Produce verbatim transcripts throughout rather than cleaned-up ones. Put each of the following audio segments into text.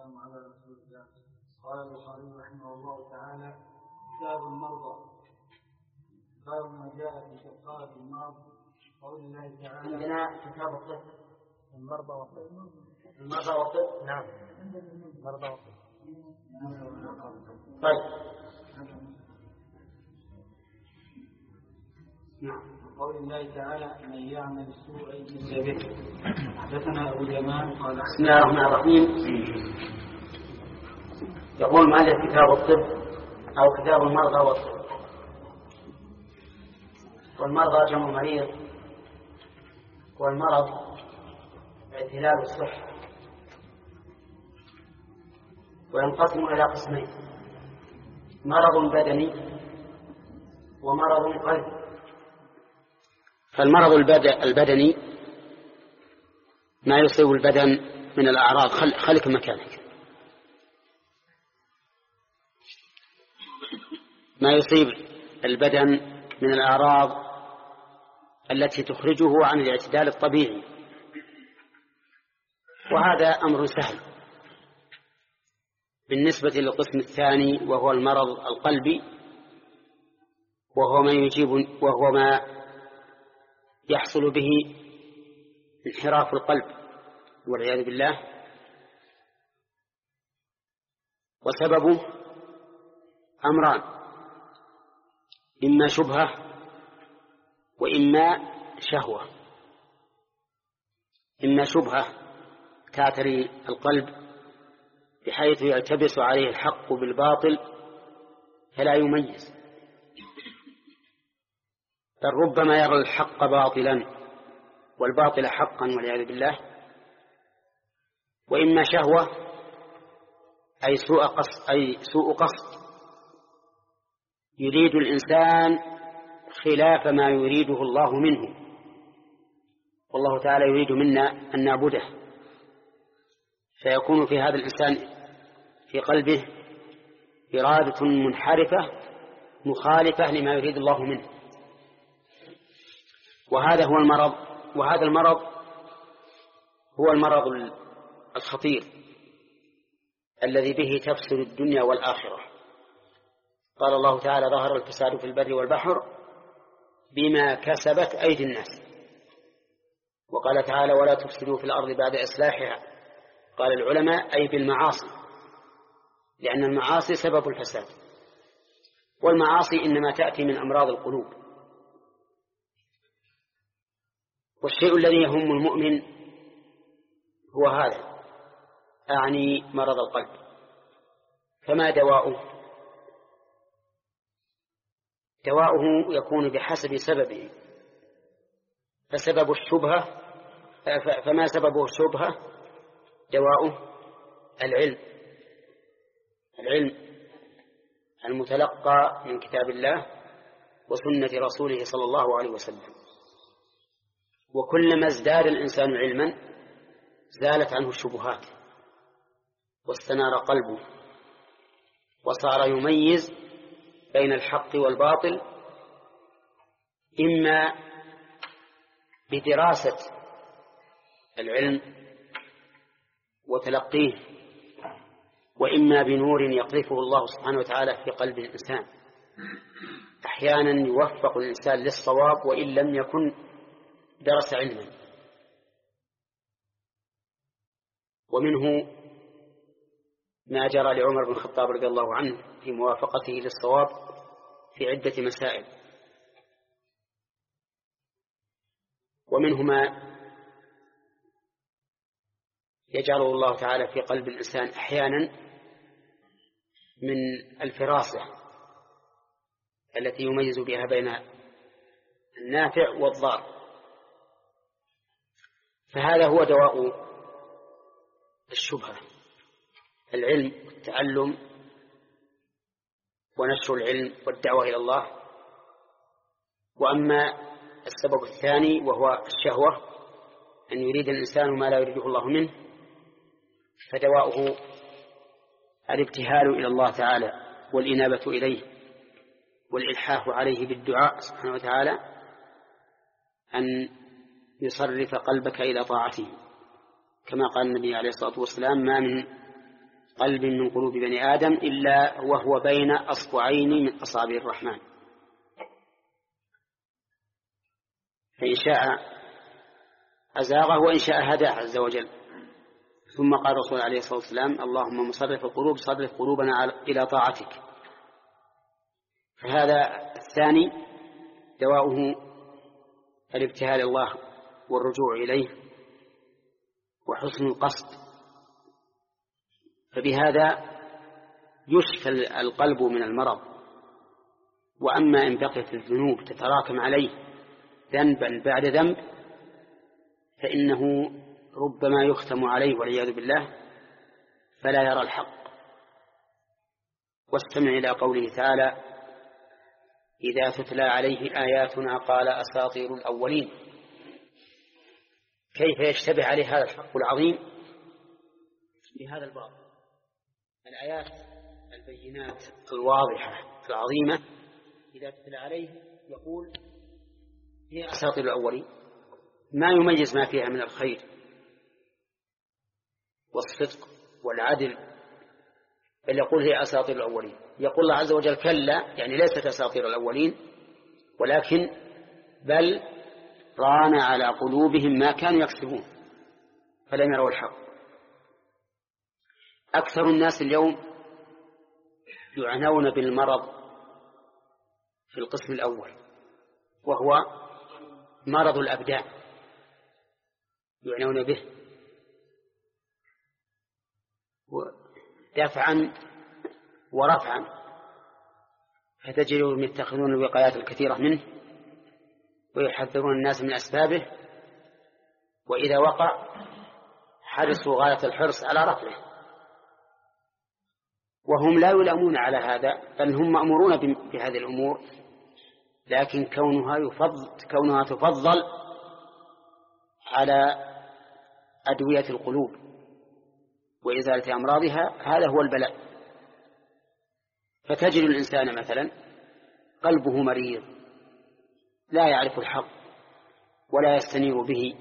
والسلام على رسول الله. قال البخاري رحمه الله تعالى: كتاب المرضى، باب ما جاء في كفارة المرض. قول الله تعالى: عندنا كتاب الطب، المرضى والطب. المرضى والطب. نعم، المرضى والطب. طيب. قول الله تعالى: من يعمل السوء يجزى به. حدثنا أبو اليمان قال: بسم الله الرحمن الرحيم. يقول مؤلف كتاب الطب أو كتاب المرضى والطب. والمرضى جمع مريض، والمرض اعتلال الصحة، وينقسم إلى قسمين: مرض بدني ومرض قلبي. فالمرض البدني ما يصيب البدن من الأعراض. خل... خلك مكانك. ما يصيب البدن من الأعراض التي تخرجه عن الاعتدال الطبيعي، وهذا أمر سهل. بالنسبة للقسم الثاني وهو المرض القلبي، وهو ما يجيب وهو ما يحصل به انحراف القلب والعياذ بالله، وسببه أمران: إما شبهة وإما شهوة. إما شبهة تعتري القلب بحيث يلتبس عليه الحق بالباطل فلا يميز، بل ربما يرى الحق باطلا والباطل حقا والعياذ بالله. وإما شهوة أي سوء قصد، أي سوء قصد، يريد الإنسان خلاف ما يريده الله منه، والله تعالى يريد منا أن نعبده، فيكون في هذا الإنسان في قلبه إرادة منحرفة مخالفة لما يريد الله منه. وهذا هو المرض، وهذا المرض هو المرض الخطير الذي به تفسد الدنيا والآخرة. قال الله تعالى: ظهر الفساد في البر والبحر بما كسبت أيدي الناس. وقال تعالى: ولا تفسدوا في الأرض بعد إصلاحها. قال العلماء: أي بالمعاصي، لأن المعاصي سبب الفساد، والمعاصي إنما تأتي من أمراض القلوب. والشيء الذي يهم المؤمن هو هذا، أعني مرض القلب. فما دواؤه؟ دواؤه يكون بحسب سببه. فسبب الشبهة فما سببه الشبهة دواؤه العلم، العلم المتلقى من كتاب الله وسنة رسوله صلى الله عليه وسلم. وكلما ازداد الإنسان علما زالت عنه الشبهات واستنار قلبه وصار يميز بين الحق والباطل، إما بدراسة العلم وتلقيه، وإما بنور يقذفه الله سبحانه وتعالى في قلب الإنسان. أحيانا يوفق الإنسان للصواب وإن لم يكن درس علما. ومنه ما جرى لعمر بن الخطاب رضي الله عنه في موافقته للصواب في عدة مسائل. ومنه ما يجعله الله تعالى في قلب الإنسان أحيانا من الفراسة التي يميز بها بين النافع والضار. فهذا هو دواء الشبهة: العلم والتعلم ونشر العلم والدعوة إلى الله. وأما السبب الثاني وهو الشهوة، أن يريد الإنسان ما لا يريده الله منه، فدواؤه الابتهال إلى الله تعالى والإنابة إليه والإلحاح عليه بالدعاء سبحانه وتعالى أن يصرف قلبك إلى طاعته، كما قال النبي عليه الصلاة والسلام: ما من قلب من قلوب بني آدم إلا وهو بين أصبعين من أصابع الرحمن. فإن شاء أزاغه وإن شاء هداه عز وجل. ثم قال الرسول عليه الصلاة والسلام: اللهم مصرف القلوب صرف قلوبنا إلى طاعتك. فهذا الثاني دواؤه الابتهال الله والرجوع إليه وحسن القصد. فبهذا يشفى القلب من المرض. وأما إن بقيت الذنوب تتراكم عليه ذنبا بعد ذنب فإنه ربما يختم عليه والعياذ بالله فلا يرى الحق. واستمع إلى قوله تعالى: إذا تتلى عليه آياتنا قال أساطير الأولين. كيف يشتبه عليه هذا الحق العظيم بهذا الباب؟ الآيات البينات الواضحة العظيمة إذا تتلى عليه يقول هي أساطير الأولين، ما يميز ما فيها من الخير والصدق والعدل، بل يقول هي أساطير الأولين. يقول الله عز وجل: كلا، يعني ليست أساطير الأولين، ولكن بل ران على قلوبهم ما كانوا يكسبون فلم يروا الحق. أكثر الناس اليوم يعنون بالمرض في القسم الأول، وهو مرض الأبدان، يعنون به دفعا ورفعا، فتجدون يتخذون الوقايات الكثيرة منه ويحذرون الناس من أسبابه، وإذا وقع حرصوا غاية الحرص على رفعه، وهم لا يلامون على هذا، بل هم مأمورون بهذه الأمور، لكن كونها يفضل كونها تفضل على أدوية القلوب وإزالة أمراضها، هذا هو البلاء. فتجد الإنسان مثلا قلبه مريض لا يعرف الحق ولا يستنير به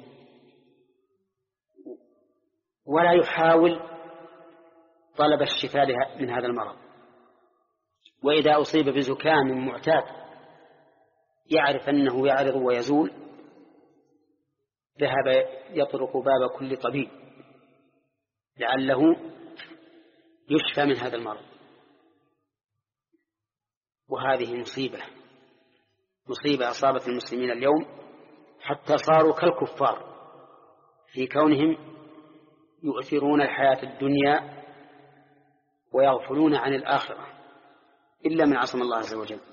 ولا يحاول طلب الشفاء من هذا المرض، وإذا أصيب بزكام معتاد يعرف أنه يعرض ويزول ذهب يطرق باب كل طبيب لعله يشفى من هذا المرض. وهذه مصيبة مصيبة أصابت المسلمين اليوم، حتى صاروا كالكفار في كونهم يؤثرون الحياة الدنيا ويغفلون عن الآخرة إلا من عصم الله عز وجل.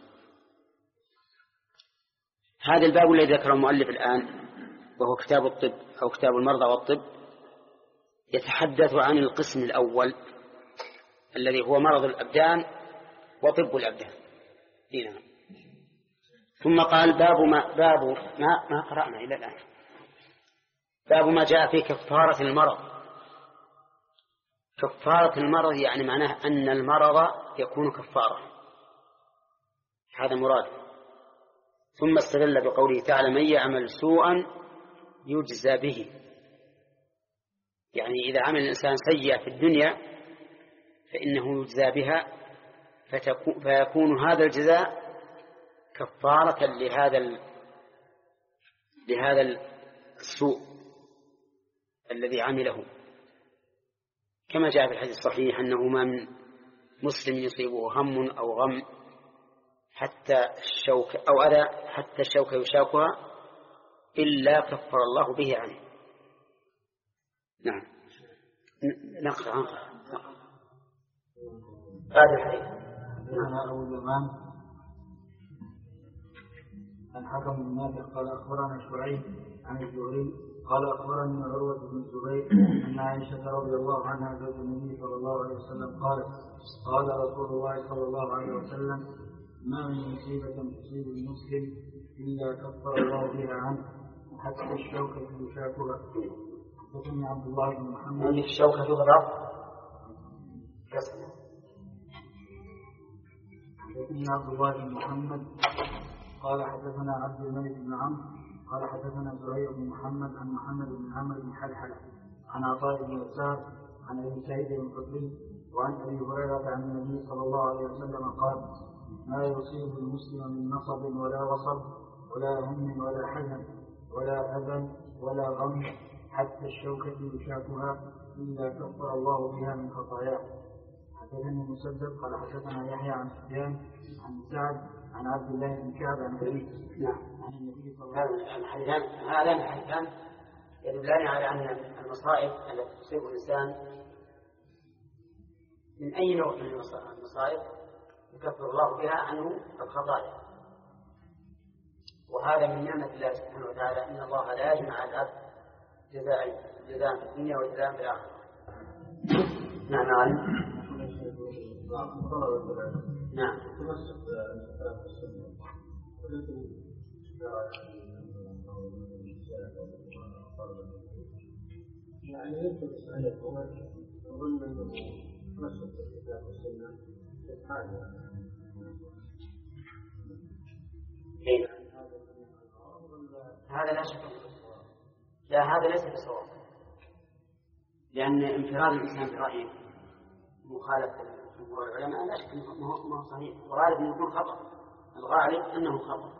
هذا الباب الذي ذكره المؤلف الآن وهو كتاب الطب أو كتاب المرضى والطب يتحدث عن القسم الأول الذي هو مرض الأبدان وطب الأبدان. هنا ثم قال باب ما باب ما ما قرأنا إلى الآن باب ما جاء في كفارة المرض. كفارة المرض يعني معناه أن المرض يكون كفارة، هذا مراد. ثم استدل بقوله تعالى: من يعمل سوءا يجزى به، يعني إذا عمل الإنسان سيئة في الدنيا فإنه يجزى بها، فيكون هذا الجزاء كفارة لهذا لهذا السوء الذي عمله، كما جاء في الحديث الصحيح أنه ما من مسلم يصيبه هم أو غم حتى الشوك أو أذى حتى الشوك يشاكها إلا كفر الله به عنه. نعم نقرأ هذا الحديث. أنا أبو اليمان عن حكم بن نافع قال أخبرنا شعيب عن الزهري قال أخبرني عروة بن الزبير أن عائشة رضي الله عنها زوج النبي صلى الله عليه وسلم قالت: قال رسول الله صلى الله عليه وسلم: ما من مصيبة تصيب المسلم إلا كفر الله بها عنه حتى الشوكة يشاكها. حدثني عبد الله بن محمد. الشوكة تضرب كسر. حدثني عبد الله بن محمد قال حدثنا عبد الملك بن عمرو قال حدثنا زهير بن محمد عن محمد بن عمرو بن حلحل عن عطاء بن يسار عن ابي سعيد الخدري وعن ابي هريره عن النبي صلى الله عليه وسلم قال: ما يصيب المسلم من نصب ولا وصب ولا هم ولا حزن ولا اذى ولا غم حتى الشوكه يشاكها الا كفر الله بها من خطاياه. حدثني مسدد قال حدثنا يحيى عن سفيان عن سعد عن عبد الله بن كعب عن ابي نعم. عن النبي صلى الله عليه وسلم. الحديثان هذان الحديثان يدلان على أن المصائب التي تصيب الإنسان من أي نوع من المصائب يكفر الله بها عنه الخطايا، وهذا من نعمة الله سبحانه وتعالى إن الله لا يجمع العبد جزاء جزاء في الدنيا وجزاء في الآخرة. نعم نعم يعني يمكن أن يكون يظن أنه نشر الكتاب والسنة سبحانه. هذا لا شك، لا هذا ليس بصواب، لأن انفراد الإنسان برأيه مخالفة جمهور العلماء لا شك أنه ما هو صحيح، وغالب أنه يكون خطأ، الغالب أنه خطأ.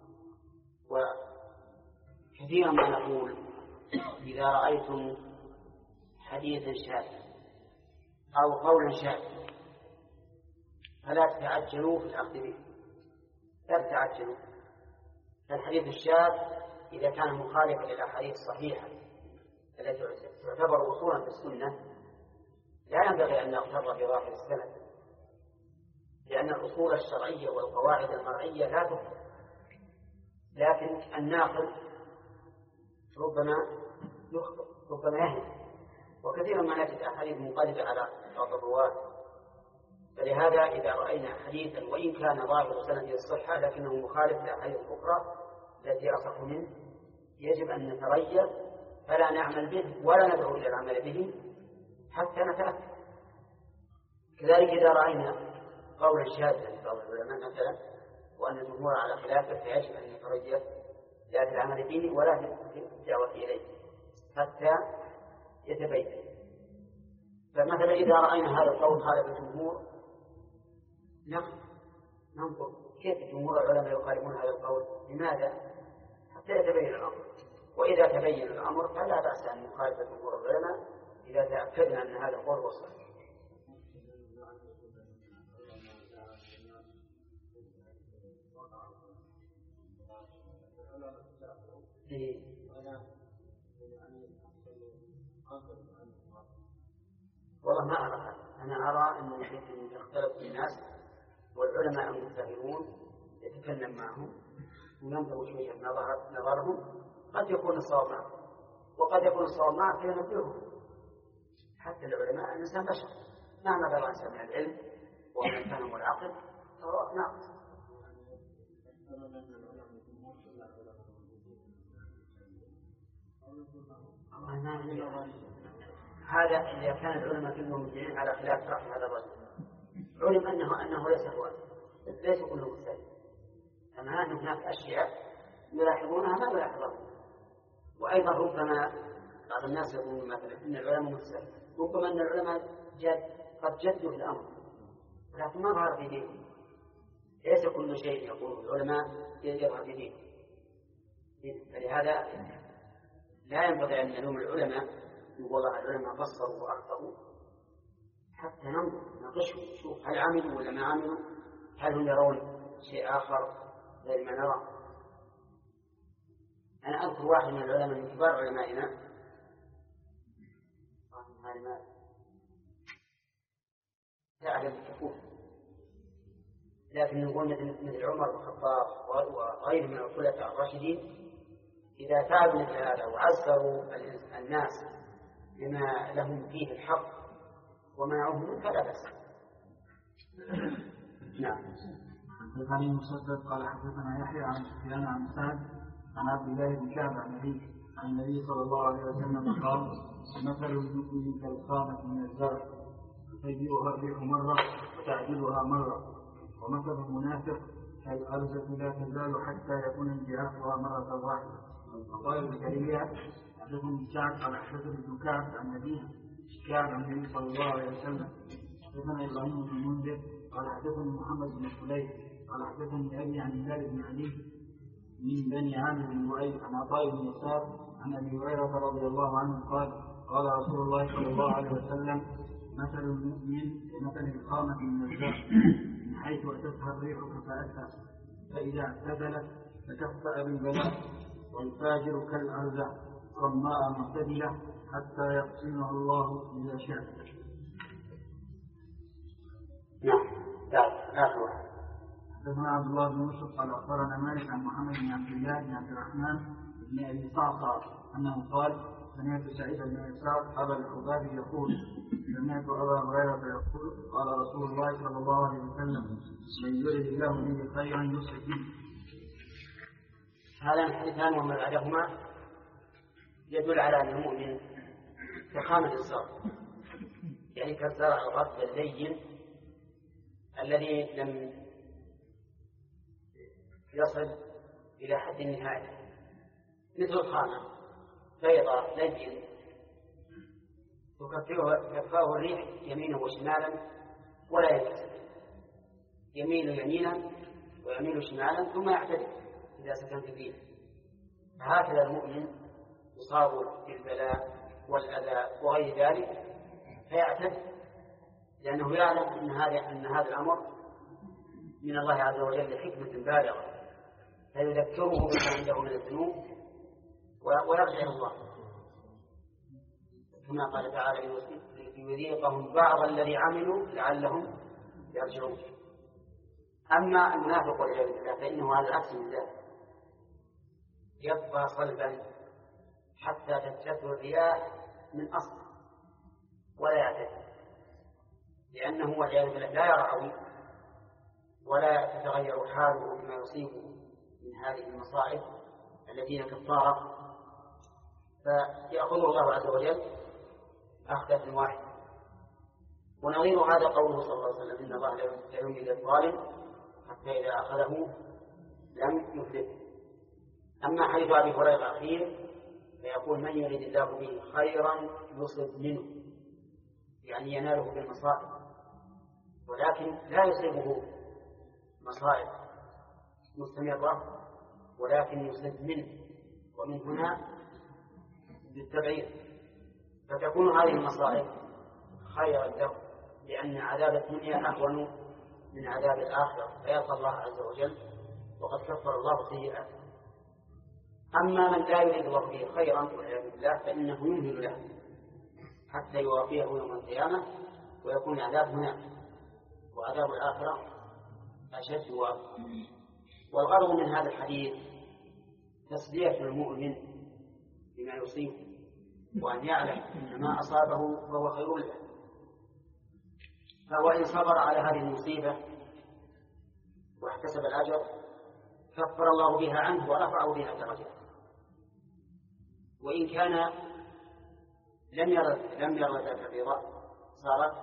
وكثيرا ما نقول إذا رأيتم حديثا شاذا أو قولا شاذا فلا تتعجلوا في الأخذ به، لا تتعجلوا. الحديث الشاذ إذا كان مخالفا للأحاديث الصحيحة التي تعتبر أصولا في السنة لا ينبغي أن نغتر بظاهر السند، لأن الأصول الشرعية والقواعد المرعية لا تخطئ، لكن الناقل ربما يخطئ ربما يهلك، وكثيرا ما نجد أحاديث منقلبة على بعض الرواة. فلهذا إذا رأينا حديثا وإن كان ظاهر سنده الصحة لكنه مخالف لأحاديث أخرى التي أصح منه يجب أن نتريث فلا نعمل به ولا ندعو إلى العمل به حتى نتأكد. كذلك إذا رأينا قولا شاذا لبعض العلماء مثلا وأن الجمهور على خلافه فيجب أن نتريث لا في العمل به ولا في الدعوة إليه حتى يتبين. فمثلا إذا رأينا هذا القول خالف الجمهور ننظر كيف جمهور العلماء يخالفون هذا القول، لماذا؟ حتى يتبين الأمر. وإذا تبين الأمر فلا بأس أن نخالف جمهور العلماء إذا تأكدنا أن هذا القول هو الصحيح. والله ما أرى، أنا أرى أن يختلف الناس والعلماء المجتهدون يتكلم معهم وينظر شوية نظرهم، قد يكون الصواب معه وقد يكون الصواب معه فينبههم. حتى العلماء الإنسان بشر مهما بلغ الإنسان من العلم ومن الفهم والعقل فهو ناقص. هذا إذا كان العلماء كلهم مجمعين على خلاف رأي هذا الرجل علم أنه أنه ليس هو ليس كله مجتهد، أما أن هناك أشياء يلاحظونها ما يلاحظونها. وأيضا ربما بعض الناس يقولون مثلا إن العلماء مجتهد، ربما أن العلماء جد قد جدوا في الأمر لكن ما ظهر في دينهم. ليس كل شيء يقوله العلماء يظهر في دينهم، فلهذا لا ينبغي أن نلوم العلماء والله العلماء قصروا وأخطأوا، حتى ننظر نقشوا نشوف هل عملوا ولا ما عملوا، هل هم يرون شيء آخر غير ما نرى. أنا أذكر واحد من العلماء من كبار علمائنا تعلم الكفوف، لكن نقول مثل عمر بن الخطاب وغيره من الخلفاء الراشدين إذا فعلوا مثل هذا وعزروا الناس بما لهم فيه الحق ومنعوهم فلا بأس. نعم. حدثني مسدد قال حدثنا يحيى عن سفيان عن سعد عن عبد الله بن كعب عن النبي عن النبي صلى الله عليه وسلم قال: مثل المؤمن كالخامة من الزرع تجيئها الريح مرة وتعجلها مرة، ومثل المنافق كالأرزة لا تزال حتى يكون انجعافها مرة واحدة. وقال زكريا حدثني سعد قال حدثني ابن كعب عن أبيه كان عن النبي صلى الله عليه وسلم. حدثنا ابراهيم بن المنذر قال حدثني محمد بن خليل قال حدثني ابي عن هلال بن علي من بني عامر بن لؤي عن عطاء بن يسار عن ابي هريره رضي الله عنه قال قال رسول الله صلى الله عليه وسلم مثل المؤمن كمثل الخامة النزاع من حيث أتتها الريح كفأتها فإذا اعتدلت فكفأ بالبلاء والفاجر كالأرزاع صماء معتدلة حتى يقسمه الله إذا شاء. نعم. آخر واحد. حدثنا عبد الله بن يوسف قال أخبرنا مالك عن محمد بن عبد الله بن عبد الرحمن بن أبي صعصع أنه قال سمعت سعيد بن يسار أبا الحباب يقول سمعت أبا هريرة يقول قال رسول الله صلى الله عليه وسلم من يرد الله به خيرا يصلح به. هذا الحديثان وما بعدهما يدل على أن المؤمن كخامة الزرع، يعني كالزرع الرطب اللين الذي لم يصل إلى حد النهاية، مثل الخامة بيضاء لين تكفاه الريح يمينا وشمالا ولا ينكسر، يميل يمينا ويميل شمالا ثم يعتدل إذا سكن في الريح. فهكذا المؤمن يصاب بالبلاء والأذى وغير ذلك فيعتدل، لأنه يعلم أن هذا أن هذا الأمر من الله عز وجل لحكمة بالغة، فيذكره بما عنده من الذنوب ويرجع إلى الله، كما قال تعالى ليذيقهم بعض الذي عملوا لعلهم يرجعون. أما المنافق والعياذ بالله فإنه على العكس من ذلك، يبقى صلبا حتى تنتثر الرياح من أصله ولا يعتدل، لأنه والعياذ بالله لا يرعوي ولا تتغير حاله بما يصيبه من هذه المصائب التي هي كفارة، فيأخذه الله عز وجل أخذة واحدة. ونظير هذا قوله صلى الله عليه وسلم إن الله لا يملي الظالم حتى إذا أخذه لم يفلته. أما حديث أبي هريرة الأخير فيقول من يريد الله به خيرا يصب منه، يعني يناله بالمصائب، ولكن لا يصيبه مصائب مستمرة ولكن يصب منه، ومن هنا بالتبعيد، فتكون هذه المصائب خيرا له لأن عذاب الدنيا أهون من عذاب الآخرة فيلقى الله عز وجل وقد كفر الله سيئاته. أما من لا يريد الله به خيرا والعياذ بالله فإنه يمهل له حتى يوافيه يوم القيامة ويكون عذاب هناك، وعذاب الآخرة أشد وأقوى. والغرض من هذا الحديث تسلية المؤمن بما يصيبه، وأن يعلم أن ما أصابه فهو خير له، فهو إن صبر على هذه المصيبة واحتسب الأجر كفر الله بها عنه ورفعه بها درجة. وإن كان لم يرد لم يرد ذلك الرضا صارت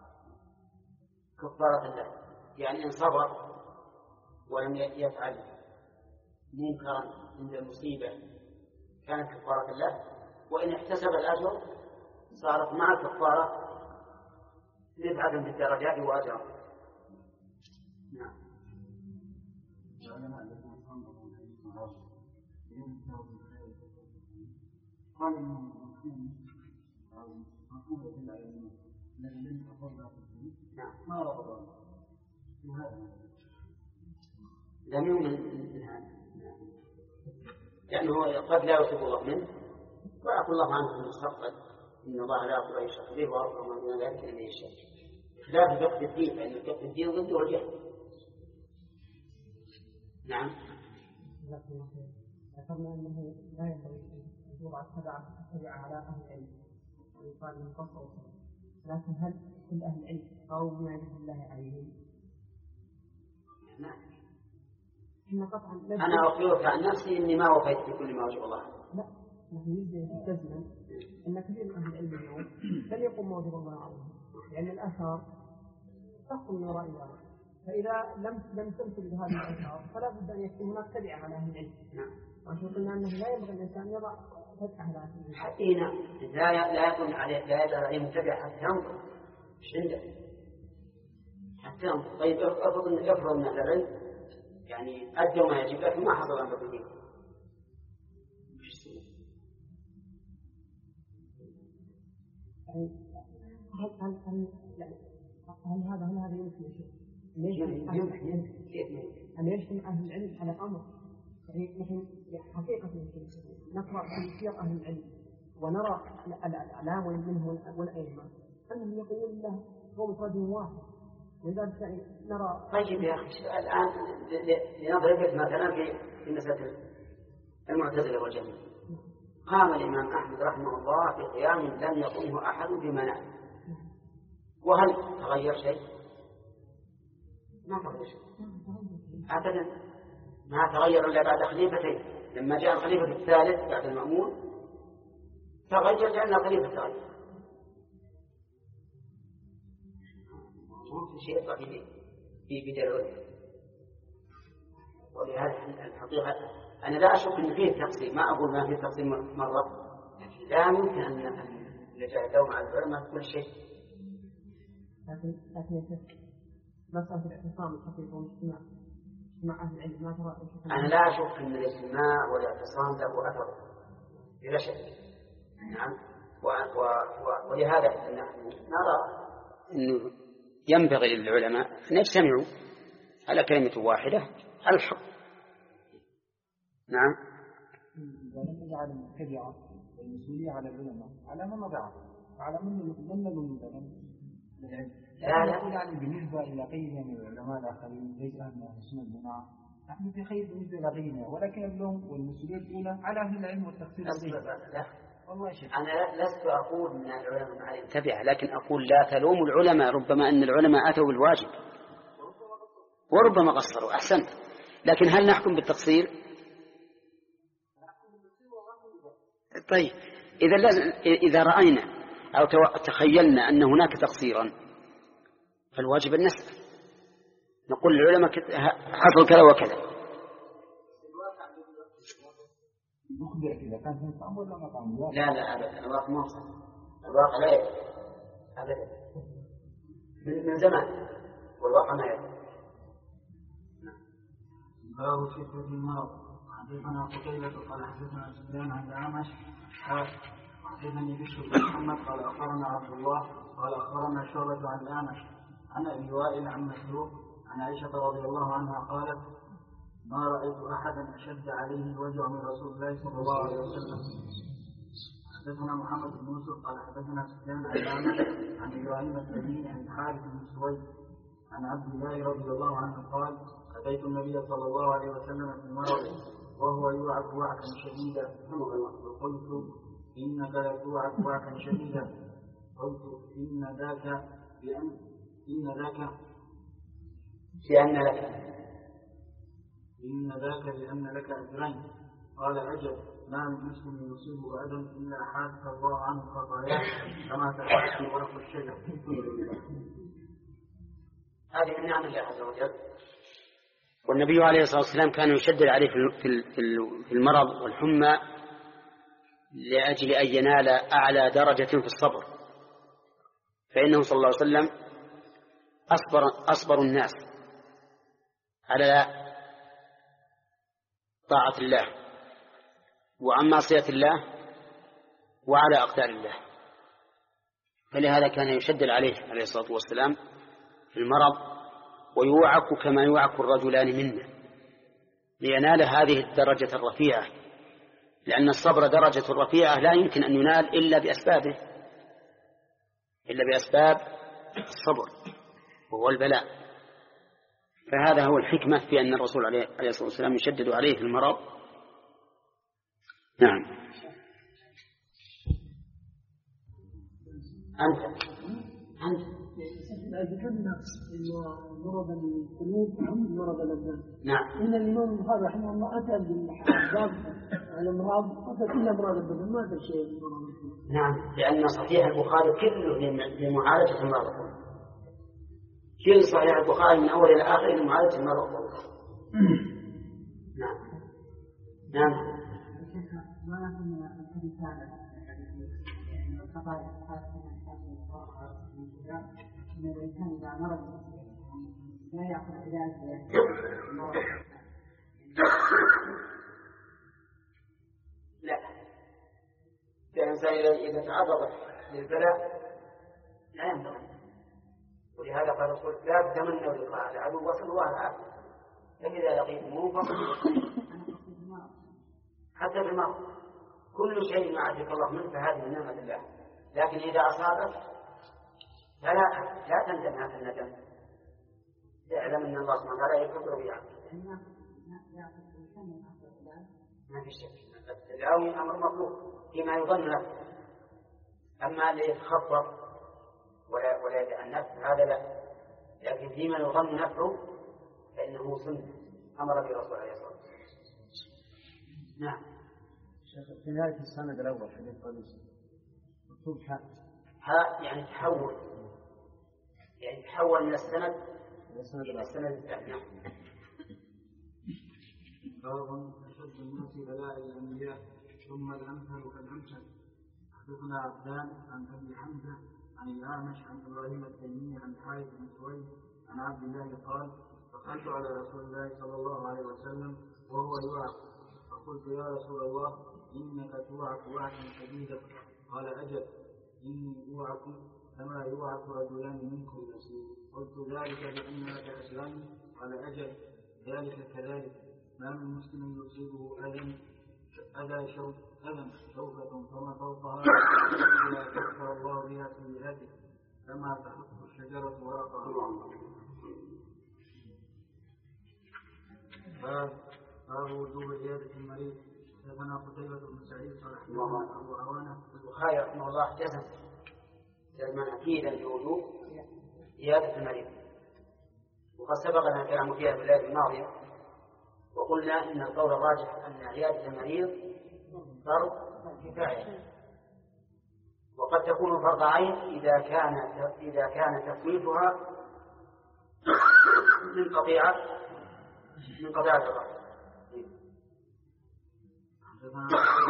كفارة له، يعني إن صبر ولم يفعل منكرا عند المصيبة كانت كفارة له، وإن احتسب الأجر صارت مع الكفارة رفعة بالدرجات وأجرا. نعم. قال إنه مفهوم يدل على الذي لم يتفضل ما رفض لم يؤمن هذا، لأنه قد لا يتوب الله منه ويعفو الله عنه في المستقبل، إن الله لا يغفر أن يشرك به ويغفر ما دون ذلك لمن يشاء، خلاف فقه الدين، لأن فقه الدين ضده الجهل. نعم. ذكرنا أنه لا ينبغي أن يوضع التبع على أهل العلم ويقال من قصر، لكن هل كل أهل العلم أو ما يجب الله عليهم؟ نعم. أنا أخبرك عن نفسي إني ما وفيت بكل ما وجب الله. لا، نحن يجب أن تزمن أن كثير من أهل العلم اليوم لن يقوم ما وجب الله عليهم، لأن الآثار تخرج من وراء ذلك، فإذا لم لم تمثل بهذه الآثار فلا بد أن يكون هناك تبع على أهل العلم. نعم. وعشان قلنا أنه لا ينبغي الإنسان يضع اي نعم، لا لا يكون عليه لا يجعل عليه متبع حتى ينظر ايش عنده حتى ينظر. طيب افرض ان افرض ان العلم يعني ادوا ما يجب لكن ما حصل امر بالدين، ايش يصير؟ هل هل هل هل هذا هل هذا يمكن شيء؟ ليش أن يجتمع أهل العلم على الأمر؟ يعني نحن حقيقة نقرأ في سير أهل العلم ونرى الأعلام منهم والأئمة أنهم يقولون له هو مفرد واحد، ولذلك نرى. طيب يا أخي الآن لنضرب لك مثلا في في مسألة المعتزلة والجهمية. قام الإمام أحمد رحمه الله بقيام لم يقمه أحد بمنع، وهل تغير شيء؟ ما تغير شيء أبدا، ما تغير إلا بعد خليفتين. لما جاء الخليفة الثالث بعد المأمون تغير لأن الخليفة تغير. مو في شيء طبيعي في بداية. ولهذا الحقيقة أنا لا أشك أن فيه تقصير، ما أقول ما فيه تقصير مرة، لا يمكن أن نجعل الدوم على العلماء كل شيء. لكن لكن مسألة الاعتصام الحقيقة والاجتماع مع أهل العلم ما ترى؟ أنا لا أشك أن الاجتماع والاعتصام له أثر بلا شك. نعم. و... و... و... ولهذا نحن نرى أنه ينبغي للعلماء أن يجتمعوا على كلمة واحدة على الحق. نعم. ولم يجعل المتبعة والمسؤولية على العلماء على من نضعه على من نتمنى للعلم. لا لا. يعني بالنسبة إلى غيرنا من العلماء الآخرين ليس أهل السنة الجماعة نحن في خير بالنسبة إلى غيرنا، ولكن اللوم والمسؤولية الأولى على أهل العلم والتقصير. لا والله شيء. أنا لست أقول من العلماء عليهم تبعه، لكن أقول لا تلوموا العلماء، ربما أن العلماء أتوا بالواجب وربما قصروا. أحسنت، لكن هل نحكم بالتقصير؟ طيب إذا لازم إذا رأينا أو تخيلنا أن هناك تقصيرا فالواجب أن نسأل، نقول للعلماء حصل كذا وكذا. لا لا أبدا، الواقع ما صار، الواقع لا يدري أبدا من زمان، والواقع ما يدري. باب شدة المرض. حدثنا قتيبة قال حدثنا سفيان عن الأعمش حدثني بشر بن محمد قال أخبرنا عبد الله قال أخبرنا شعبة عن الأعمش عن أبي وائل عن مسروق عن عائشة رضي الله عنها قالت ما رأيت أحدا أشد عليه وجع من رسول الله صلى الله عليه وسلم. حدثنا محمد بن يوسف قال حدثنا سفيان عن الأعمش عن إبراهيم التميمي عن الحارث بن سويد عن عبد الله رضي الله عنه قال أتيت النبي صلى الله عليه وسلم في مرض وهو يوعك وعكا شديدا فقلت إنك لتوعك وعكا شديدا قلت إن ذاك بأن إن ذاك لأن لك إن ذاك لأن لك أجرين. قال أجل ما من مسلم يصيب أذى إلا حادث الله عنه خطاياه كما تحدث ورق الشجر. هذه من نعم الله عز وجل. والنبي عليه الصلاة والسلام كان يشدد عليه في المرض والحمى لأجل أن ينال أعلى درجة في الصبر، فإنه صلى الله عليه وسلم أصبر, أصبر الناس على طاعة الله وعن معصية الله وعلى أقدار الله، فلهذا كان يشدد عليه عليه الصلاة والسلام في المرض ويوعك كما يوعك الرجلان منا لينال هذه الدرجة الرفيعة، لأن الصبر درجة رفيعة لا يمكن أن ينال إلا بأسبابه إلا بأسباب الصبر وهو البلاء. فهذا هو الحكمة في أن الرسول عليه الصلاة والسلام يشدد عليه في المرض. نعم. أنت أنت ذكرنا مرض القلوب مرض الأبدان. نعم. إن الإمام البخاري رحمه الله أتى بالباب على المرض أتى كل أمراض البدن ما أتى شيء. نعم، لأن صحيح البخاري كله لمعالجة المرض، كل صحيح البخاري من أول إلى آخر لمعالجة المرض. نعم نعم. ما كان يعني القضايا خاصة من الصلاة من الإنسان إذا مرض لا يأخذ علاج لا، الإنسان إذا تعرض للبلاء لا ينبغي، ولهذا قال الرسول لا تتمنوا لقاء العدو وصلوا الله العافية، فإذا لقيتموه فاصبروا حتى في المرض كل شيء ما عافاك الله منه فهذه من نعمة الله، لكن إذا أصابك فلا لا تندم هذا الندم، اعلم أن الله سبحانه وتعالى يكبر بها. ما في شك التداوي أمر مطلوب فيما يظن له، أما اللي يتخطر ولا ولا يتأنف هذا لا، لكن فيما يظن نفعه فإنه سنة أمر به الرسول عليه الصلاة والسلام. نعم. شيخ في نهاية السند الأول حديث قديس مكتوب حاء حاء يعني تحول، يعني تحول من السند إلى السند الثاني. نعم. باب أشد الناس بلاء الأنبياء ثم الأمثل فالأمثل. حدثنا عبدان عن أبي حمزة عن الأعمش عن إبراهيم التيمي عن حارث بن سويد عن عبد الله قال دخلت على رسول الله صلى الله عليه وسلم وهو يوعك فقلت يا رسول الله إنك توعك وعكا شديدا قال أجل إني أوعك كما يوعك رجلان منكم. قلت ذلك بأن لك أجرين قال أجل ذلك كذلك ما من مسلم يصيبه أذى أذى شوك أذى شوكة فما فوقها إلا كفر الله بها سيئاته كما تحط الشجرة ورقها. باب باب وجوب عيادة المريض. حدثنا قتيبة بن سعيد قال حدثنا أبو عوانة البخاري رحمه الله جزم جزما أكيدا بوجوب عيادة المريض، وقد سبقنا الكلام فيها في الليلة الماضية وقلنا إن القول الراجح أن عيادة المريض فرض كفاية، وقد تكون فرض عين إذا كان إذا كان تفويتها من قطيعة من قطيعة الرحم. حدثنا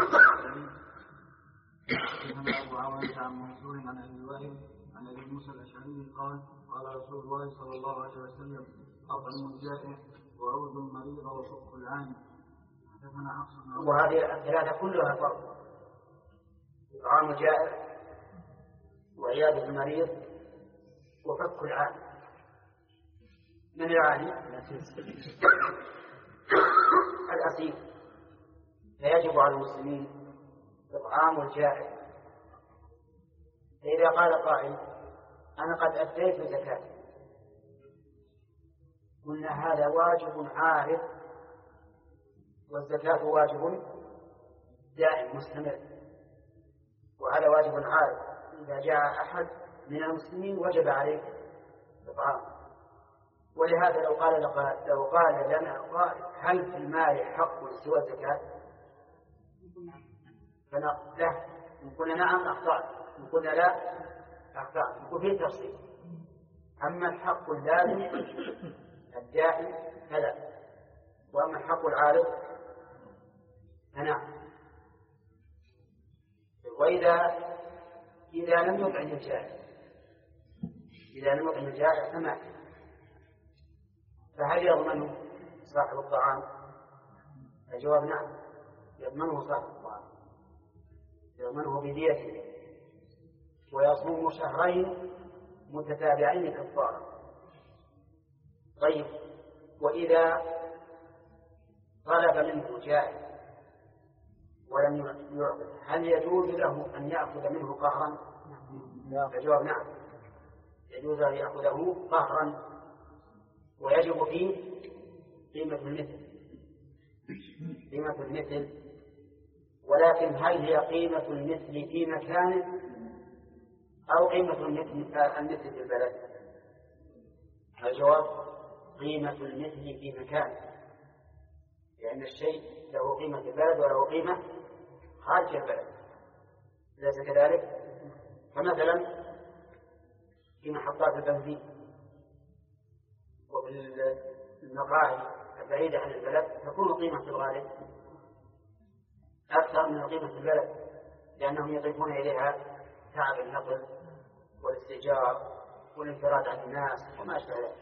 أبو عوانة عن منصور عن أبي وائل عن أبي موسى الأشعري قال قال رسول الله صلى الله عليه وسلم أطعم الجائع وعود المريض وفك العاني. حدثنا حفص. وهذه الثلاثة كلها فرض: إطعام الجائع وعيادة المريض وفك العاني. من العاني؟ الأسير. فيجب على المسلمين إطعام الجائع. فإذا قال قائل أنا قد أديت زكاتي، قلنا هذا واجب عارض، والزكاة واجب دائم مستمر، وهذا واجب عارض. إذا جاء أحد من المسلمين وجب عليه إطعام. ولهذا لو قال لو قال لنا قائل هل في المال حق سوى الزكاة؟ فنقول له، نقول نعم أخطأ، نقول لا أخطأ، نقول فيه تفصيل. أما الحق اللازم الدائم فلا، وأما الحق العارض فنعم. وإذا إذا لم يطعم الجائع إذا لم يطعم الجائع فمات، فهل يضمنه صاحب الطعام؟ الجواب نعم، يضمنه صاحب الطعام، يضمنه بديته، ويصوم شهرين متتابعين كفارا. طيب، وإذا طلب منه جائع ولم يعطي هل يجوز له أن يأخذ منه قهرا؟ الجواب نعم، يجوز أن يأخذه قهرا، ويجب فيه قيمة المثل قيمة المثل ولكن هل هي قيمة المثل في مكان أو قيمة المثل المثل في البلد؟ الجواب قيمة المثل في مكان، لأن الشيء له قيمة في البلد وله قيمة خارج البلد، ليس كذلك؟ فمثلا في محطات البنزين وفي المقاهي البعيدة عن البلد تكون قيمة في الغالب أكثر من قيمة البلد، لأنهم يضيفون إليها تعب النقل والاستئجار والانفراد عن الناس وما أشبه ذلك.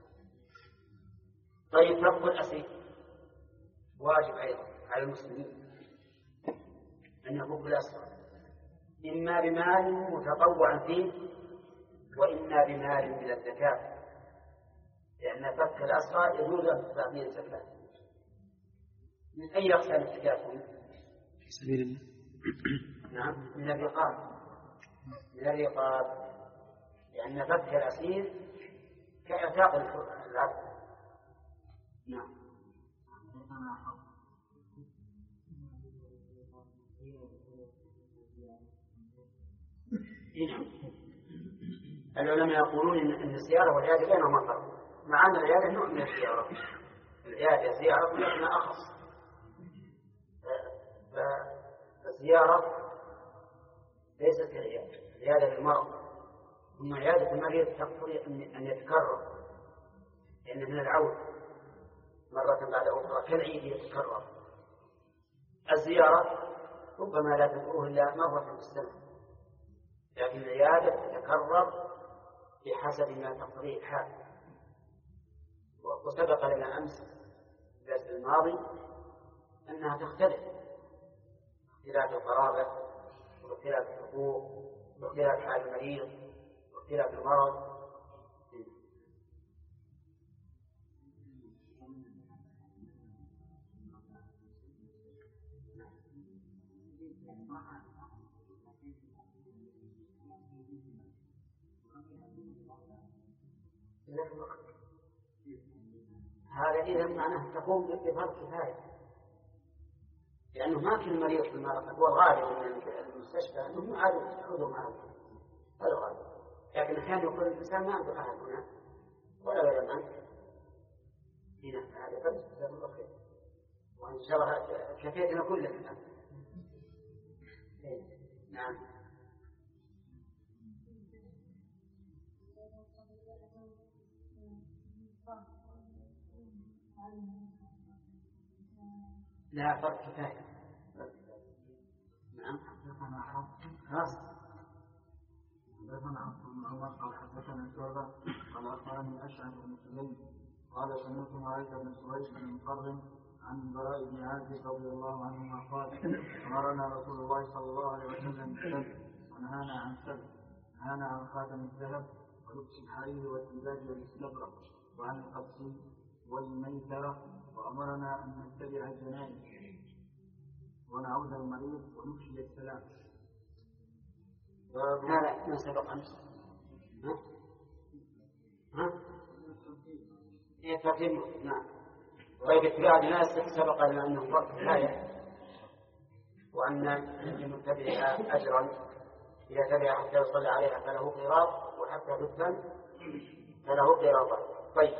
طيب فك الأسير واجب أيضا على المسلمين أن يفك الأسرى، إما بمال متطوع فيه وإما بمال من الزكاة، لأن فك الأسرى يجوز أن تدفع فيه الزكاة. من أي أقسام الزكاة؟ في سبيل الله. نعم، من الرقاب، من الرقاب، لأن فك الأسير كإعتاق العبد. نعم. العلماء يقولون إن الزيارة والعيادة بينهما فرق، مع أن العيادة نوع من الزيارة، العيادة زيارة ولكنها أخص. فالزيارة ليست كالعيادة، العيادة للمرض، ثم عيادة المريض تقتضي أن يتكرر، لأن من العود مرة بعد أخرى كالعيد يتكرر. الزيارة ربما لا تكون إلا مرة في السنة، لكن العيادة تتكرر بحسب ما تقتضيه الحال. وسبق لنا أمس الدرس الماضي أنها تختلف، اختلاف القرابة واختلاف الحقوق واختلاف حال المريض واختلاف المرض. هذا إذا معناه تقوم بفرض كفاية، لأنه ما كل مريض في المرض، هو الغالب من المستشفى أنهم عادوا يأخذوا معهم، هذا الغالب. لكن أحيانا يكون الإنسان ما عنده أحد هنا ولا غير عنه هنا، هذا بس جزاك الله خير، وإن شاء الله كفيتنا كلنا. نعم. لا فرق كفاية. نعم. خلاص. حدثنا عبد بن عمر قال حدثنا شعبة قال أخبرني أشعث بن سليم قال سمعت معاذ بن سويد بن مقرن عن البراء بن عازب رضي الله عنهما قال أمرنا رسول الله صلى الله عليه وسلم بالسبت ونهانا عن سبت، نهانا عن خاتم الذهب ولبس الحرير والديباج والاستبرق وعن القبس والميسرة، وأمرنا أن نتبع الجنائز ونعود المريض ونفشي السلام. هذا ما سبق أمس. ها؟ ها؟ إيه ترتيب. نعم. طيب اتباع الناس سبق لنا أنه فرق كفاية، وأن المتبع أجرا إذا تبع حتى يصلي عليها فله قراط، وحتى تدفن فله قراطان. طيب،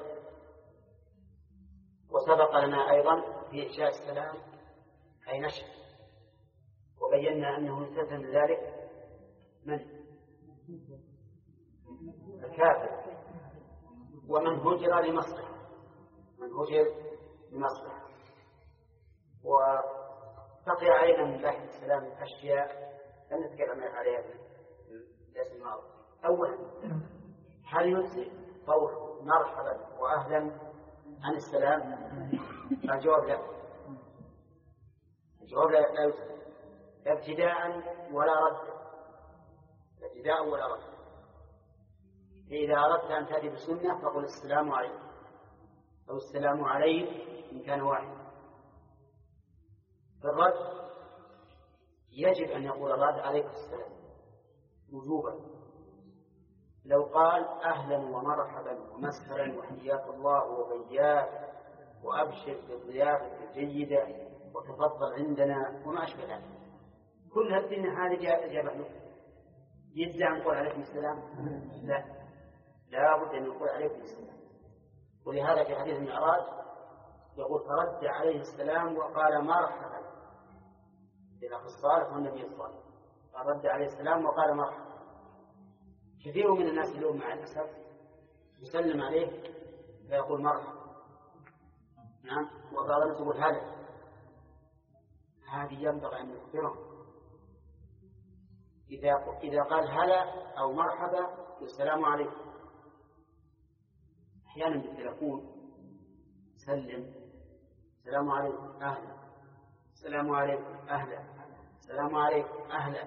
وسبق لنا أيضا في إنشاء السلام أي نشر، وبينا أنه يستثنى من ذلك من الكافر ومن هجر لمصلحة، من هجر لمصلحة. وبقي علينا من بحث السلام أشياء لن نتكلم عليها في الدرس الماضي. أولا، هل يجزي قول مرحبا وأهلا عن السلام؟ الجواب لا، الجواب لا يجزي ابتداء ولا رد، ابتداء ولا رد. إذا أردت أن تأتي بالسنة فقل السلام عليكم أو السلام عليك إن كان واحد. في الرد يجب أن يقول الرد عليك السلام وجوبا. لو قال أهلا ومرحبا ومسهلا وحياك الله وبياك وأبشر بالضيافة الجيدة وتفضل عندنا وما أشبه ذلك، كل هالدنيا هذه إجابة له. يجزي أن نقول عليكم السلام؟ لا، لا بد أن نقول عليكم السلام. ولهذا في حديث المعراج يقول فرد عليه السلام وقال مرحبا، الأخ الصالح والنبي الصالح فرد عليه السلام وقال مرحبا. كثير من الناس اليوم مع الأسف يسلم عليه فيقول مرحبا، نعم، وبعض الناس يقول هذا. هذه ينبغي أن نخبرهم إذا إذا قال هلا أو مرحبا السلام عليكم. أحيانا بالتلفون سلم السلام عليكم أهلا، السلام عليكم أهلا، السلام عليكم أهلا.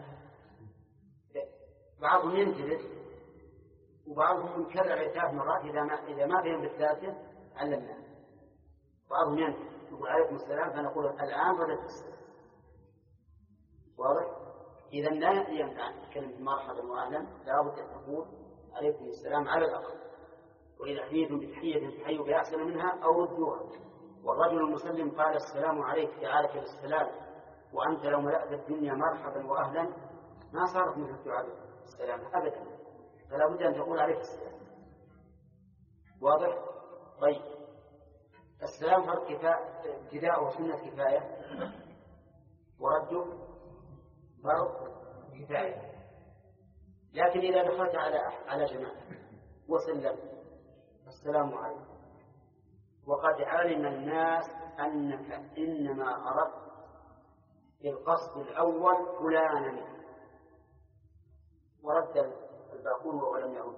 بعضهم ينتبه وبعضهم يكرر ثلاث مرات إذا ما إذا ما فهم بالثالثة علمنا. بعضهم ينتبه يقول عليكم السلام فنقول الآن ردت السلام. واضح؟ إذا لا ينفع كلمة مرحبا وأهلا، لا بد أن تقول عليكم السلام على الأقل، وإذا حييتم بتحية فحيوا بأحسن منها أو ردوها. والرجل المسلم قال السلام عليك تعالك بالسلام، وأنت لو ملأت الدنيا مرحبا وأهلا ما صارت منها الدعاء السلام أبدا، فلا بد أن تقول عليك السلام. واضح؟ طيب السلام فرض كفاية، ابتداءه سنة كفاية ورده فرض كفاية. لكن إذا دخلت على على جماعة وسلم السلام عليكم وقد علم الناس أنك إنما أردت بالقصد الأول فلانا ورد الباقون ولم يرد،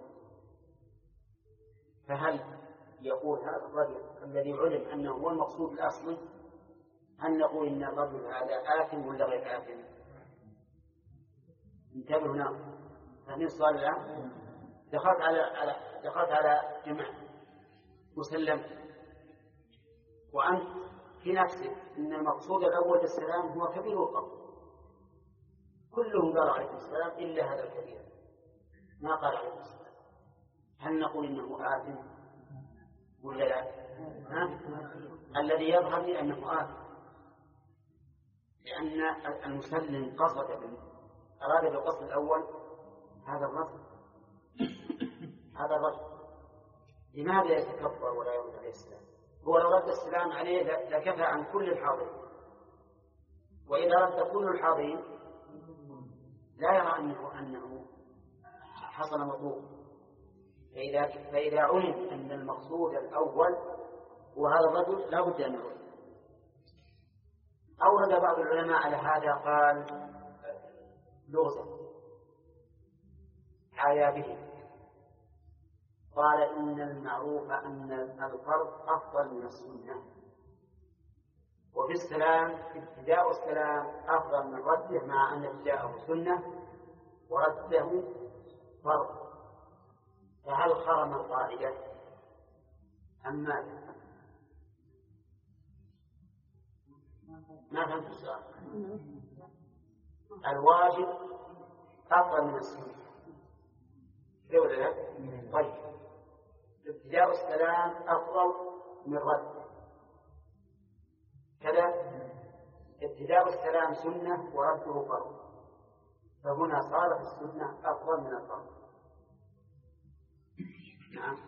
فهل يقول هذا الرجل الذي علم أنه هو المقصود الأصلي، هل نقول إن الرجل هذا آثم ولا غير آثم؟ انتبهوا هنا، فهمين السؤال الآن؟ دخلت على على دخلت على جماعة وسلمت وأنت في نفسك إن المقصود الأول بالسلام هو كبير القوم، كلهم قالوا عليكم السلام إلا هذا الكبير ما قال عليكم السلام، هل نقول إنه آثم ولا لا؟ ها؟ الذي يظهر لي أنه آثم، لأن المسلم قصد أراد بالقصد الأول هذا الرجل هذا الرجل لماذا يتكبر ولا يرد عليه السلام؟ هو لو رد السلام عليه لكفى عن كل الحاضرين، وإذا رد كل الحاضرين لا يرى أنه أنه حصل مطلوب. فإذا فإذا علم أن المقصود الأول وهذا الرجل لا بد أن يرد. أورد بعض العلماء على هذا قال لغزة حيا به، قال إن المعروف أن الفرض أفضل من السنة، وفي السلام ابتداء السلام أفضل من رده مع أن ابتداءه سنة ورده فرض، فهل خرم القاعدة أم ماذا؟ ما فهمت السؤال. الواجب أفضل من السنة كيف ولا لا؟ طيب ابتداء السلام أفضل من رد كذا، ابتداء السلام سنة ورده فرض، فهنا صارت السنة أفضل من الفرض. نعم.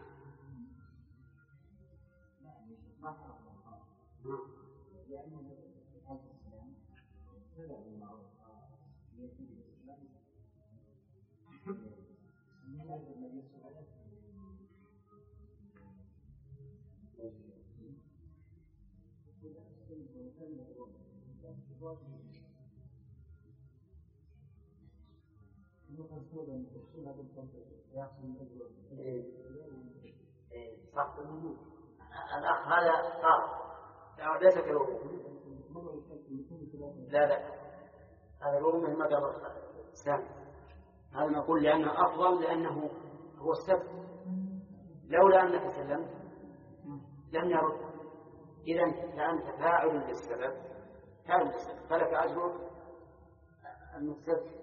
صح. الأخ هذا قال ليس كالوضوء، لا لا هذا الوضوء من مدى السام، هذا نقول لأنه أفضل لأنه هو السبب، لولا أنك سلمت لم يرد، إذا فأنت فاعل للسبب فاعل للسبب فلك أجر المستسلم،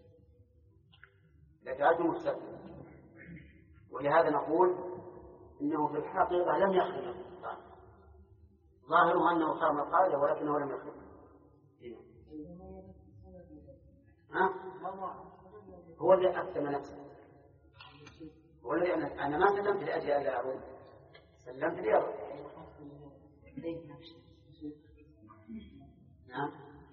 لك أجر المستسلم. ولهذا نقول إنه في الحقيقة لم يخرج القاعدة، ظاهره أنه خرم القاعدة ولكنه لم يخرج. ها؟ هو اللي أكتم نفسه، هو الذي أنا ما سلمت لأجل ألا أرد، سلمت لأرد. نعم.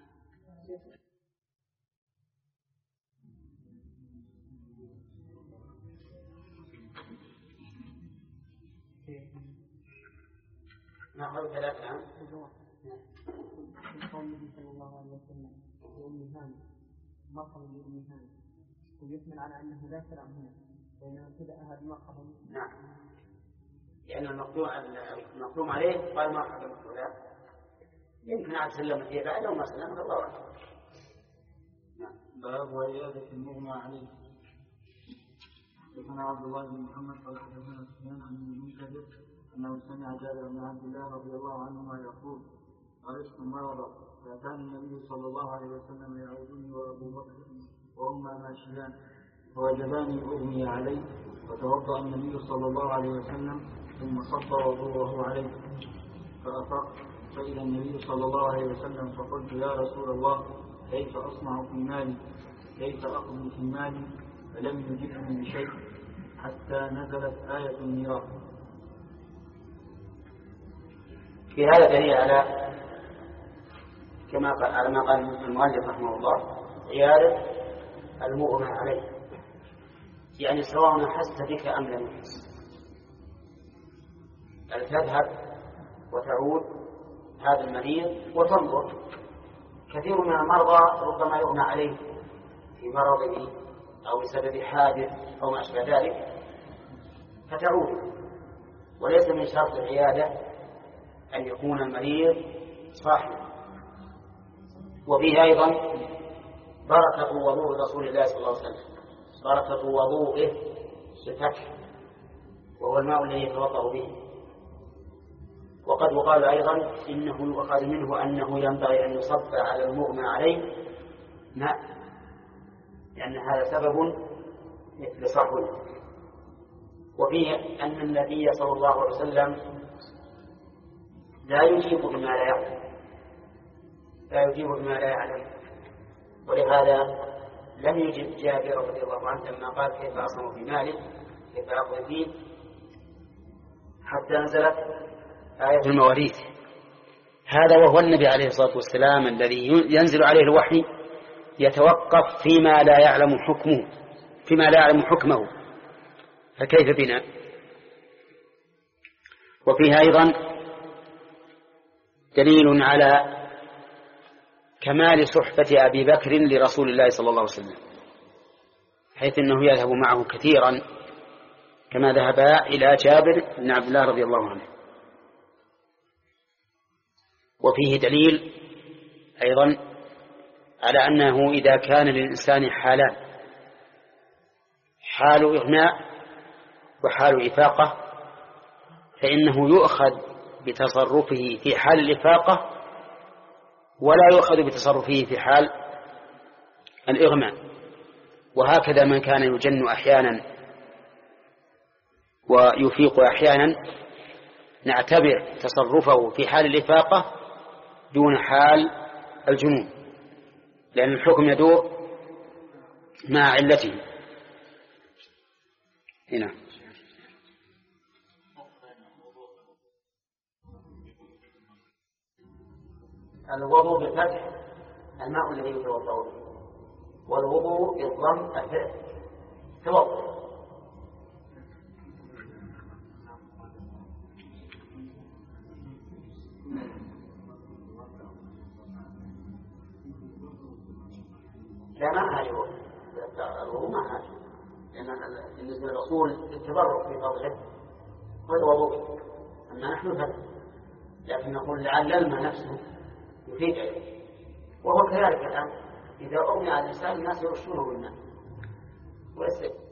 نأخذ ثلاثة عام. قول النبي صلى الله عليه وسلم لأم هانئ مرحبا بالإنسان ويحمل على أنه لا سلام هنا بينما كذا هذا مرحبا. نعم، لأن المقدوم المقدوم عليه قال مرحبا بالفلان، يمكن عاد سلم فيه بعد أو ما سلم الله أعلم. باب عيادة المغمى عليه. حدثنا عبد الله بن محمد قال حدثنا سفيان عن المنكدر أنه سمع جابر بن عبد الله رضي الله عنهما يقول: عرفت مرضا فأتاني النبي صلى الله عليه وسلم يعودني وأبو بكر وهما ماشيان فوجداني أغمي عليه فتوضأ النبي صلى الله عليه وسلم ثم صب وضوءه عليه فأفقت فإذا النبي صلى الله عليه وسلم فقلت: يا رسول الله كيف أصنع في مالي كيف أقضي في مالي؟ فلم يجبني بشيء حتى نزلت آية الميراث. في هذا دليل على كما قال على ما قال المؤلف رحمه الله عيادة المغمى عليه، يعني سواء حس بك أم لم يحس، أن تذهب وتعود هذا المريض وتنظر. كثير من المرضى ربما يغمى عليه في مرضه أو بسبب حادث أو ما أشبه ذلك فتعود، وليس من شرط العيادة أن يكون المريض صاحبا. وفيه أيضا بركة وضوء رسول الله صلى الله عليه وسلم، بركة وضوءه بفتح وهو الماء الذي يتوضأ به. وقد يقال أيضا إنه يؤخذ منه أنه ينبغي أن يصب على المغمى عليه ماء، لأن هذا سبب لصحوه. وفيه أن النبي صلى الله عليه وسلم لا يجيب بما لا يعلم لا يجيب بما لا يعلم ولهذا لم يجب جابر رضي الله عنه لما قال: كيف أصنع في مالي كيف أقضي فيه؟ حتى نزلت آية المواريث. هذا وهو النبي عليه الصلاة والسلام الذي ينزل عليه الوحي يتوقف فيما لا يعلم حكمه فيما لا يعلم حكمه، فكيف بنا؟ وفيها أيضا دليل على كمال صحبة أبي بكر لرسول الله صلى الله عليه وسلم، حيث أنه يذهب معه كثيرا كما ذهب إلى جابر بن عبد الله رضي الله عنه. وفيه دليل أيضا على أنه إذا كان للإنسان حالان، حال إغماء وحال إفاقة، فإنه يؤخذ بتصرفه في حال الإفاقة ولا يؤخذ بتصرفه في حال الإغماء. وهكذا من كان يجن أحيانا ويفيق أحيانا نعتبر تصرفه في حال الإفاقة دون حال الجنون، لأن الحكم يدور مع علته. هنا الوضوء بالفتح الماء الذي يتوضأ به، والوضوء بالضم الفعل توضأ. لا ما حاجة الوضوء ما حاجة، لأن بالنسبة للرسول التبرك في فضله هو وضوء، أما نحن فتح، لكن نقول لعل الماء نفسه يفيد عليه. وهو كذلك الآن إذا أغمي على الإنسان الناس يرشونه بالماء ويسرق